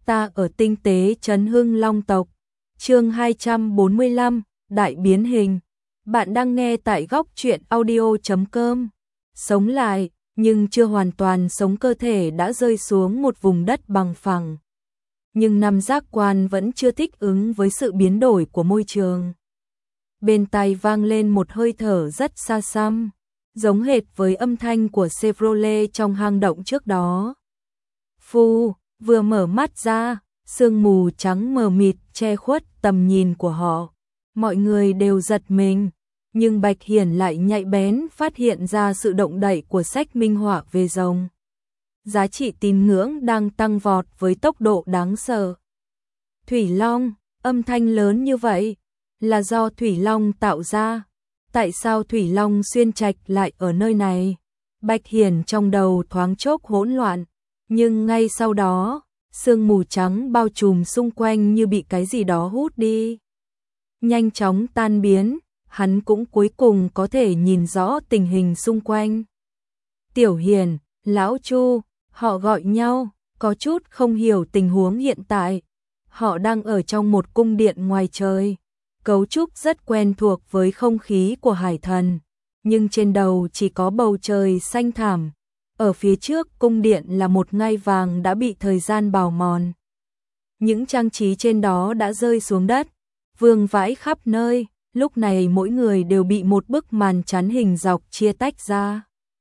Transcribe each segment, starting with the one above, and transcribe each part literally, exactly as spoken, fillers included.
Ta ở tinh tế trấn Hưng Long tộc. Chương hai trăm bốn mươi lăm, Đại biến hình. Bạn đang nghe tại góc truyện audio chấm com. Sống lại, nhưng chưa hoàn toàn sống, cơ thể đã rơi xuống một vùng đất bằng phẳng. Nhưng năm giác quan vẫn chưa thích ứng với sự biến đổi của môi trường. Bên tai vang lên một hơi thở rất xa xăm, giống hệt với âm thanh của Chevrolet trong hang động trước đó. Phu, vừa mở mắt ra, sương mù trắng mờ mịt che khuất tầm nhìn của họ. Mọi người đều giật mình, nhưng Bạch Hiển lại nhạy bén phát hiện ra sự động đậy của sách minh họa về rồng. Giá trị tín ngưỡng đang tăng vọt với tốc độ đáng sợ. Thủy Long, âm thanh lớn như vậy, là do Thủy Long tạo ra. Tại sao Thủy Long xuyên trạch lại ở nơi này? Bạch Hiển trong đầu thoáng chốc hỗn loạn, nhưng ngay sau đó, sương mù trắng bao trùm xung quanh như bị cái gì đó hút đi. Nhanh chóng tan biến, hắn cũng cuối cùng có thể nhìn rõ tình hình xung quanh. Tiểu Hiền, Lão Chu, họ gọi nhau, có chút không hiểu tình huống hiện tại. Họ đang ở trong một cung điện ngoài trời, cấu trúc rất quen thuộc với không khí của hải thần, nhưng trên đầu chỉ có bầu trời xanh thẳm. Ở phía trước cung điện là một ngai vàng đã bị thời gian bào mòn. Những trang trí trên đó đã rơi xuống đất, vương vãi khắp nơi, lúc này mỗi người đều bị một bức màn chắn hình dọc chia tách ra.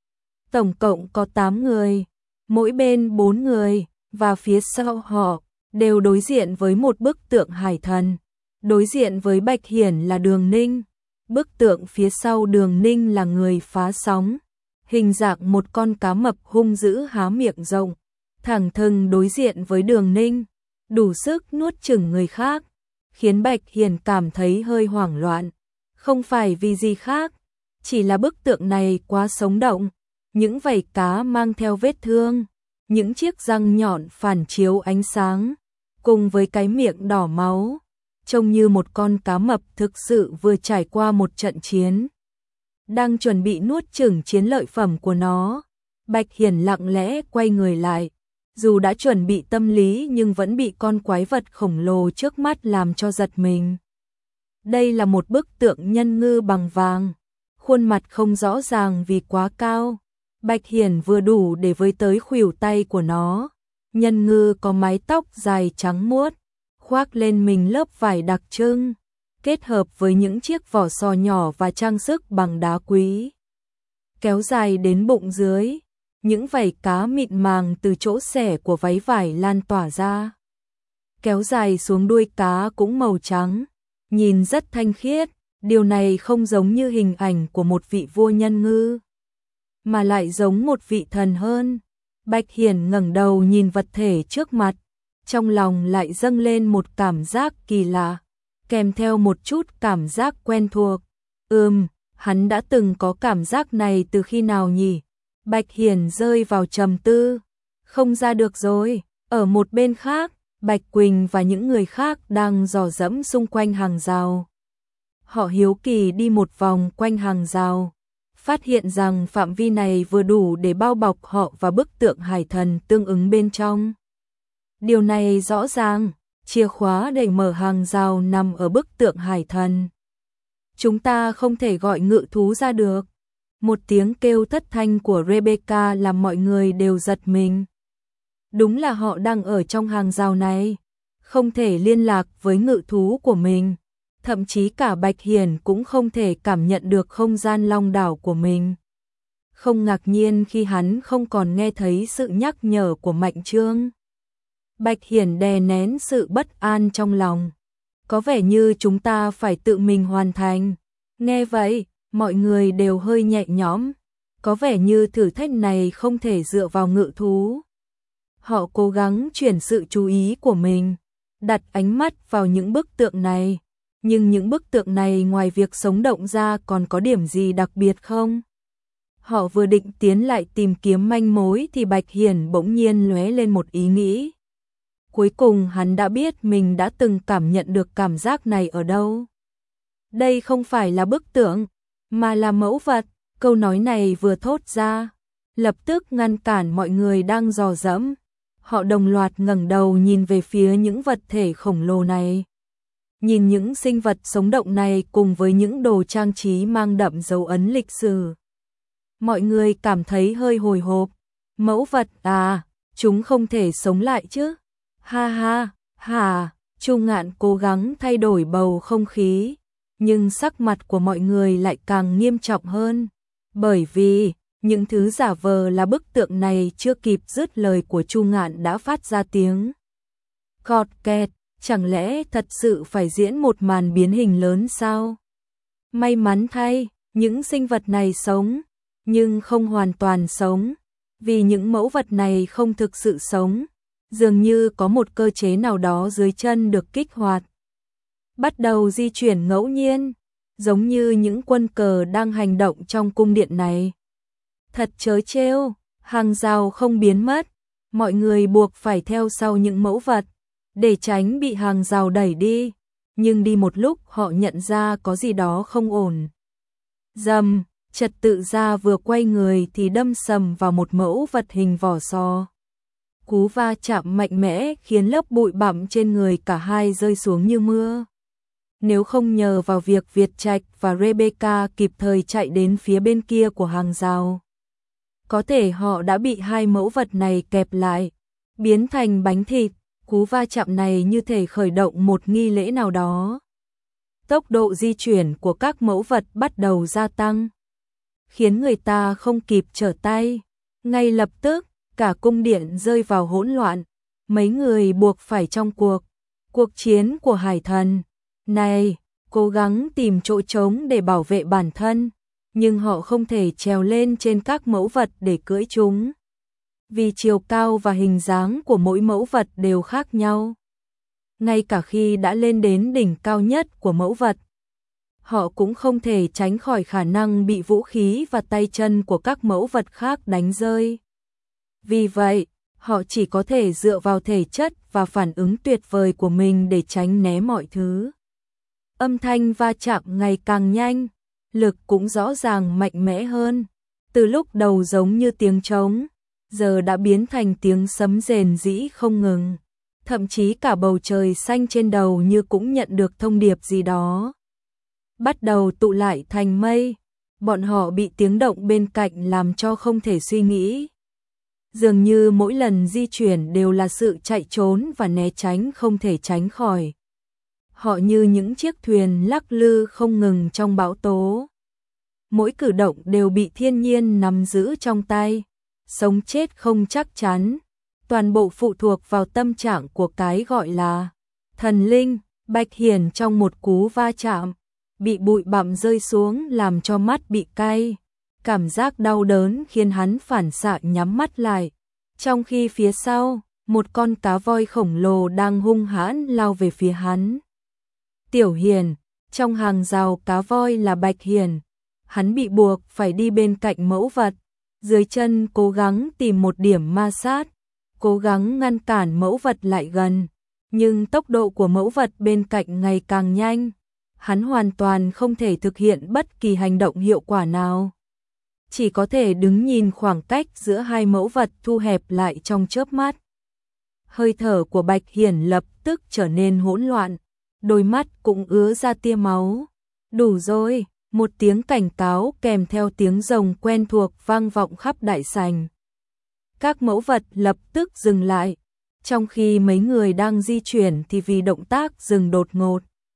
Tổng cộng có tám người, mỗi bên bốn người, và phía sau họ đều đối diện với một bức tượng hải thần. Đối diện với Bạch Hiển là Đường Ninh, bức tượng phía sau Đường Ninh là người phá sóng. Hình dạng một con cá mập hung dữ há miệng rộng, thẳng thừng đối diện với Đường Ninh, đủ sức nuốt chửng người khác, khiến Bạch Hiển cảm thấy hơi hoảng loạn. Không phải vì gì khác, chỉ là bức tượng này quá sống động, những vảy cá mang theo vết thương, những chiếc răng nhọn phản chiếu ánh sáng, cùng với cái miệng đỏ máu, trông như một con cá mập thực sự vừa trải qua một trận chiến, đang chuẩn bị nuốt chửng chiến lợi phẩm của nó. Bạch Hiển lặng lẽ quay người lại, dù đã chuẩn bị tâm lý nhưng vẫn bị con quái vật khổng lồ trước mắt làm cho giật mình. Đây là một bức tượng nhân ngư bằng vàng, khuôn mặt không rõ ràng vì quá cao. Bạch Hiển vừa đủ để với tới khuỷu tay của nó. Nhân ngư có mái tóc dài trắng muốt, khoác lên mình lớp vải đặc trưng, kết hợp với những chiếc vỏ sò nhỏ và trang sức bằng đá quý, kéo dài đến bụng dưới. Những vảy cá mịn màng từ chỗ xẻ của váy vải lan tỏa ra, kéo dài xuống đuôi cá cũng màu trắng, nhìn rất thanh khiết. Điều này không giống như hình ảnh của một vị vua nhân ngư, mà lại giống một vị thần hơn. Bạch Hiển ngẩng đầu nhìn vật thể trước mặt, trong lòng lại dâng lên một cảm giác kỳ lạ, kèm theo một chút cảm giác quen thuộc. Ừm, hắn đã từng có cảm giác này từ khi nào nhỉ? Bạch Hiển rơi vào trầm tư, không ra được rồi. Ở một bên khác, Bạch Quỳnh và những người khác đang dò dẫm xung quanh hàng rào. Họ hiếu kỳ đi một vòng quanh hàng rào, phát hiện rằng phạm vi này vừa đủ để bao bọc họ và bức tượng hải thần tương ứng bên trong. Điều này rõ ràng, chìa khóa để mở hàng rào nằm ở bức tượng hải thần. Chúng ta không thể gọi ngự thú ra được. Một tiếng kêu thất thanh của Rebecca làm mọi người đều giật mình. Đúng là họ đang ở trong hàng rào này, không thể liên lạc với ngự thú của mình. Thậm chí cả Bạch Hiển cũng không thể cảm nhận được không gian long đảo của mình. Không ngạc nhiên khi hắn không còn nghe thấy sự nhắc nhở của Mạnh Trương. Bạch Hiển đè nén sự bất an trong lòng. Có vẻ như chúng ta phải tự mình hoàn thành. Nghe vậy, mọi người đều hơi nhẹ nhõm. Có vẻ như thử thách này không thể dựa vào ngự thú. Họ cố gắng chuyển sự chú ý của mình, đặt ánh mắt vào những bức tượng này. Nhưng những bức tượng này ngoài việc sống động ra còn có điểm gì đặc biệt không? Họ vừa định tiến lại tìm kiếm manh mối thì Bạch Hiển bỗng nhiên lóe lên một ý nghĩ. Cuối cùng hắn đã biết mình đã từng cảm nhận được cảm giác này ở đâu. Đây không phải là bức tượng, mà là mẫu vật. Câu nói này vừa thốt ra, lập tức ngăn cản mọi người đang dò dẫm. Họ đồng loạt ngẩng đầu nhìn về phía những vật thể khổng lồ này. Nhìn những sinh vật sống động này cùng với những đồ trang trí mang đậm dấu ấn lịch sử. Mọi người cảm thấy hơi hồi hộp. Mẫu vật à, chúng không thể sống lại chứ? Ha ha, hà, Chu Ngạn cố gắng thay đổi bầu không khí, nhưng sắc mặt của mọi người lại càng nghiêm trọng hơn. Bởi vì, những thứ giả vờ là bức tượng này chưa kịp dứt lời của Chu Ngạn đã phát ra tiếng cọt kẹt, chẳng lẽ thật sự phải diễn một màn biến hình lớn sao? May mắn thay, những sinh vật này sống, nhưng không hoàn toàn sống, vì những mẫu vật này không thực sự sống, dường như có một cơ chế nào đó dưới chân được kích hoạt. Bắt đầu di chuyển ngẫu nhiên, giống như những quân cờ đang hành động trong cung điện này. Thật trớ trêu, hàng rào không biến mất, mọi người buộc phải theo sau những mẫu vật, để tránh bị hàng rào đẩy đi, nhưng đi một lúc họ nhận ra có gì đó không ổn. Rầm, trật tự gia vừa quay người thì đâm sầm vào một mẫu vật hình vỏ sò. Cú va chạm mạnh mẽ khiến lớp bụi bặm trên người cả hai rơi xuống như mưa. Nếu không nhờ vào việc Việt Trạch và Rebecca kịp thời chạy đến phía bên kia của hàng rào, có thể họ đã bị hai mẫu vật này kẹp lại, biến thành bánh thịt. Cú va chạm này như thể khởi động một nghi lễ nào đó. Tốc độ di chuyển của các mẫu vật bắt đầu gia tăng, khiến người ta không kịp trở tay. Ngay lập tức, cả cung điện rơi vào hỗn loạn, mấy người buộc phải trong cuộc. Cuộc chiến của hải thần này, cố gắng tìm chỗ trống để bảo vệ bản thân, nhưng họ không thể trèo lên trên các mẫu vật để cưỡi chúng. Vì chiều cao và hình dáng của mỗi mẫu vật đều khác nhau. Ngay cả khi đã lên đến đỉnh cao nhất của mẫu vật, họ cũng không thể tránh khỏi khả năng bị vũ khí và tay chân của các mẫu vật khác đánh rơi. Vì vậy, họ chỉ có thể dựa vào thể chất và phản ứng tuyệt vời của mình để tránh né mọi thứ. Âm thanh va chạm ngày càng nhanh, lực cũng rõ ràng mạnh mẽ hơn. Từ lúc đầu giống như tiếng trống, giờ đã biến thành tiếng sấm rền rĩ không ngừng. Thậm chí cả bầu trời xanh trên đầu như cũng nhận được thông điệp gì đó. Bắt đầu tụ lại thành mây, bọn họ bị tiếng động bên cạnh làm cho không thể suy nghĩ. Dường như mỗi lần di chuyển đều là sự chạy trốn và né tránh không thể tránh khỏi. Họ như những chiếc thuyền lắc lư không ngừng trong bão tố. Mỗi cử động đều bị thiên nhiên nắm giữ trong tay. Sống chết không chắc chắn, toàn bộ phụ thuộc vào tâm trạng của cái gọi là thần linh. Bạch Hiển trong một cú va chạm, bị bụi bặm rơi xuống làm cho mắt bị cay. Cảm giác đau đớn khiến hắn phản xạ nhắm mắt lại. Trong khi phía sau, một con cá voi khổng lồ đang hung hãn lao về phía hắn. Tiểu Hiền, trong hàng rào cá voi là Bạch Hiển. Hắn bị buộc phải đi bên cạnh mẫu vật, dưới chân cố gắng tìm một điểm ma sát, cố gắng ngăn cản mẫu vật lại gần. Nhưng tốc độ của mẫu vật bên cạnh ngày càng nhanh, hắn hoàn toàn không thể thực hiện bất kỳ hành động hiệu quả nào. Chỉ có thể đứng nhìn khoảng cách giữa hai mẫu vật thu hẹp lại trong chớp mắt. Hơi thở của Bạch Hiển lập tức trở nên hỗn loạn, đôi mắt cũng ứa ra tia máu. Đủ rồi, một tiếng cảnh cáo kèm theo tiếng rồng quen thuộc vang vọng khắp đại sảnh. Các mẫu vật lập tức dừng lại, trong khi mấy người đang di chuyển thì vì động tác dừng đột ngột,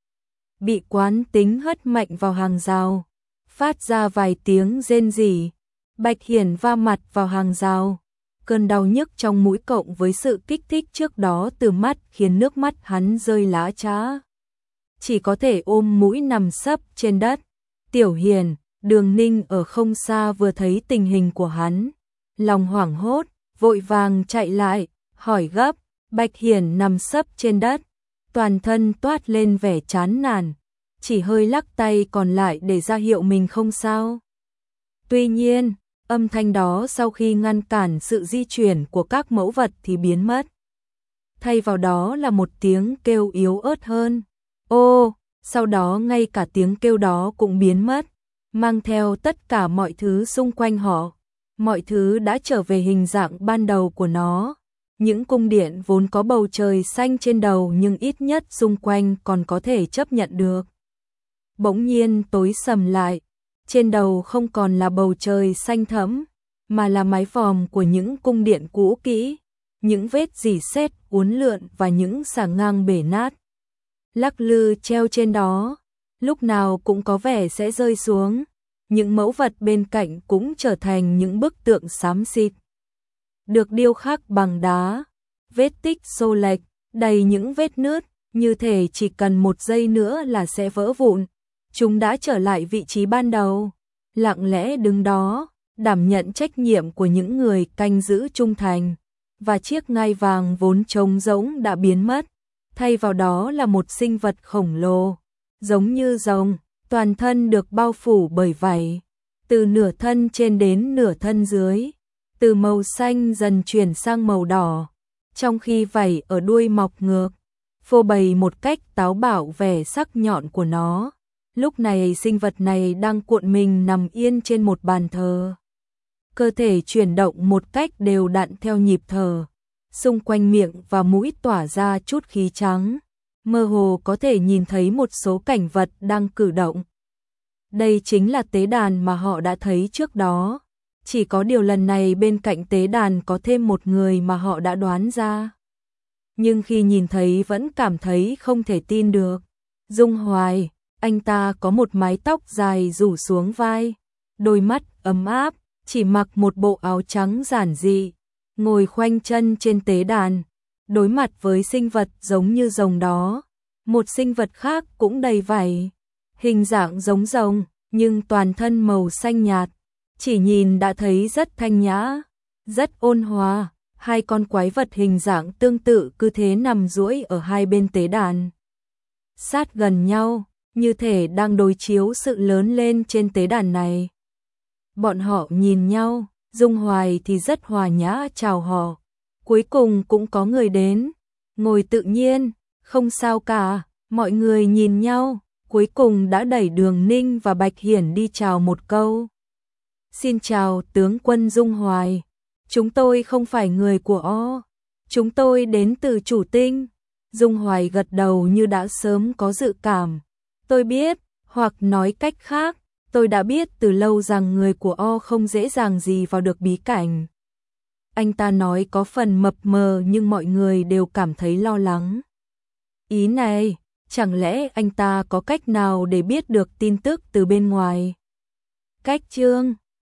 bị quán tính hất mạnh vào hàng rào, phát ra vài tiếng rên rỉ. Bạch Hiển va mặt vào hàng rào, cơn đau nhức trong mũi cộng với sự kích thích trước đó từ mắt khiến nước mắt hắn rơi lã chã. Chỉ có thể ôm mũi nằm sấp trên đất. Tiểu Hiền, Đường Ninh ở không xa vừa thấy tình hình của hắn, lòng hoảng hốt, vội vàng chạy lại, hỏi gấp. Bạch Hiển nằm sấp trên đất, toàn thân toát lên vẻ chán nản, chỉ hơi lắc tay còn lại để ra hiệu mình không sao. Tuy nhiên, âm thanh đó sau khi ngăn cản sự di chuyển của các mẫu vật thì biến mất. Thay vào đó là một tiếng kêu yếu ớt hơn. Ô, sau đó ngay cả tiếng kêu đó cũng biến mất, mang theo tất cả mọi thứ xung quanh họ. Mọi thứ đã trở về hình dạng ban đầu của nó. Những cung điện vốn có bầu trời xanh trên đầu nhưng ít nhất xung quanh còn có thể chấp nhận được. Bỗng nhiên tối sầm lại, trên đầu không còn là bầu trời xanh thẫm, mà là mái vòm của những cung điện cũ kỹ, những vết rỉ sét uốn lượn và những xà ngang bể nát. Lắc lư treo trên đó, lúc nào cũng có vẻ sẽ rơi xuống, những mẫu vật bên cạnh cũng trở thành những bức tượng xám xịt. Được điêu khắc bằng đá, vết tích xô lệch, đầy những vết nứt, như thể chỉ cần một giây nữa là sẽ vỡ vụn. Chúng đã trở lại vị trí ban đầu, lặng lẽ đứng đó, đảm nhận trách nhiệm của những người canh giữ trung thành, và chiếc ngai vàng vốn trống rỗng đã biến mất, thay vào đó là một sinh vật khổng lồ, giống như rồng, toàn thân được bao phủ bởi vảy, từ nửa thân trên đến nửa thân dưới, từ màu xanh dần chuyển sang màu đỏ, trong khi vảy ở đuôi mọc ngược, phô bày một cách táo bạo vẻ sắc nhọn của nó. Lúc này sinh vật này đang cuộn mình nằm yên trên một bàn thờ. Cơ thể chuyển động một cách đều đặn theo nhịp thở, xung quanh miệng và mũi tỏa ra chút khí trắng, mơ hồ có thể nhìn thấy một số cảnh vật đang cử động. Đây chính là tế đàn mà họ đã thấy trước đó, chỉ có điều lần này bên cạnh tế đàn có thêm một người mà họ đã đoán ra. Nhưng khi nhìn thấy vẫn cảm thấy không thể tin được. Dung Hoài, anh ta có một mái tóc dài rủ xuống vai, đôi mắt ấm áp, chỉ mặc một bộ áo trắng giản dị, ngồi khoanh chân trên tế đàn, đối mặt với sinh vật giống như rồng đó. Một sinh vật khác cũng đầy vảy, hình dạng giống rồng, nhưng toàn thân màu xanh nhạt, chỉ nhìn đã thấy rất thanh nhã, rất ôn hòa. Hai con quái vật hình dạng tương tự cứ thế nằm duỗi ở hai bên tế đàn, sát gần nhau, như thể đang đối chiếu sự lớn lên trên tế đàn này. Bọn họ nhìn nhau, Dung Hoài thì rất hòa nhã chào họ. Cuối cùng cũng có người đến, ngồi tự nhiên, không sao cả, mọi người nhìn nhau, cuối cùng đã đẩy Đường Ninh và Bạch Hiển đi chào một câu. Xin chào tướng quân Dung Hoài, chúng tôi không phải người của O, chúng tôi đến từ Chủ Tinh. Dung Hoài gật đầu như đã sớm có dự cảm. Tôi biết, hoặc nói cách khác, tôi đã biết từ lâu rằng người của O không dễ dàng gì vào được bí cảnh. Anh ta nói có phần mập mờ nhưng mọi người đều cảm thấy lo lắng. Ý này, chẳng lẽ anh ta có cách nào để biết được tin tức từ bên ngoài? Cách chương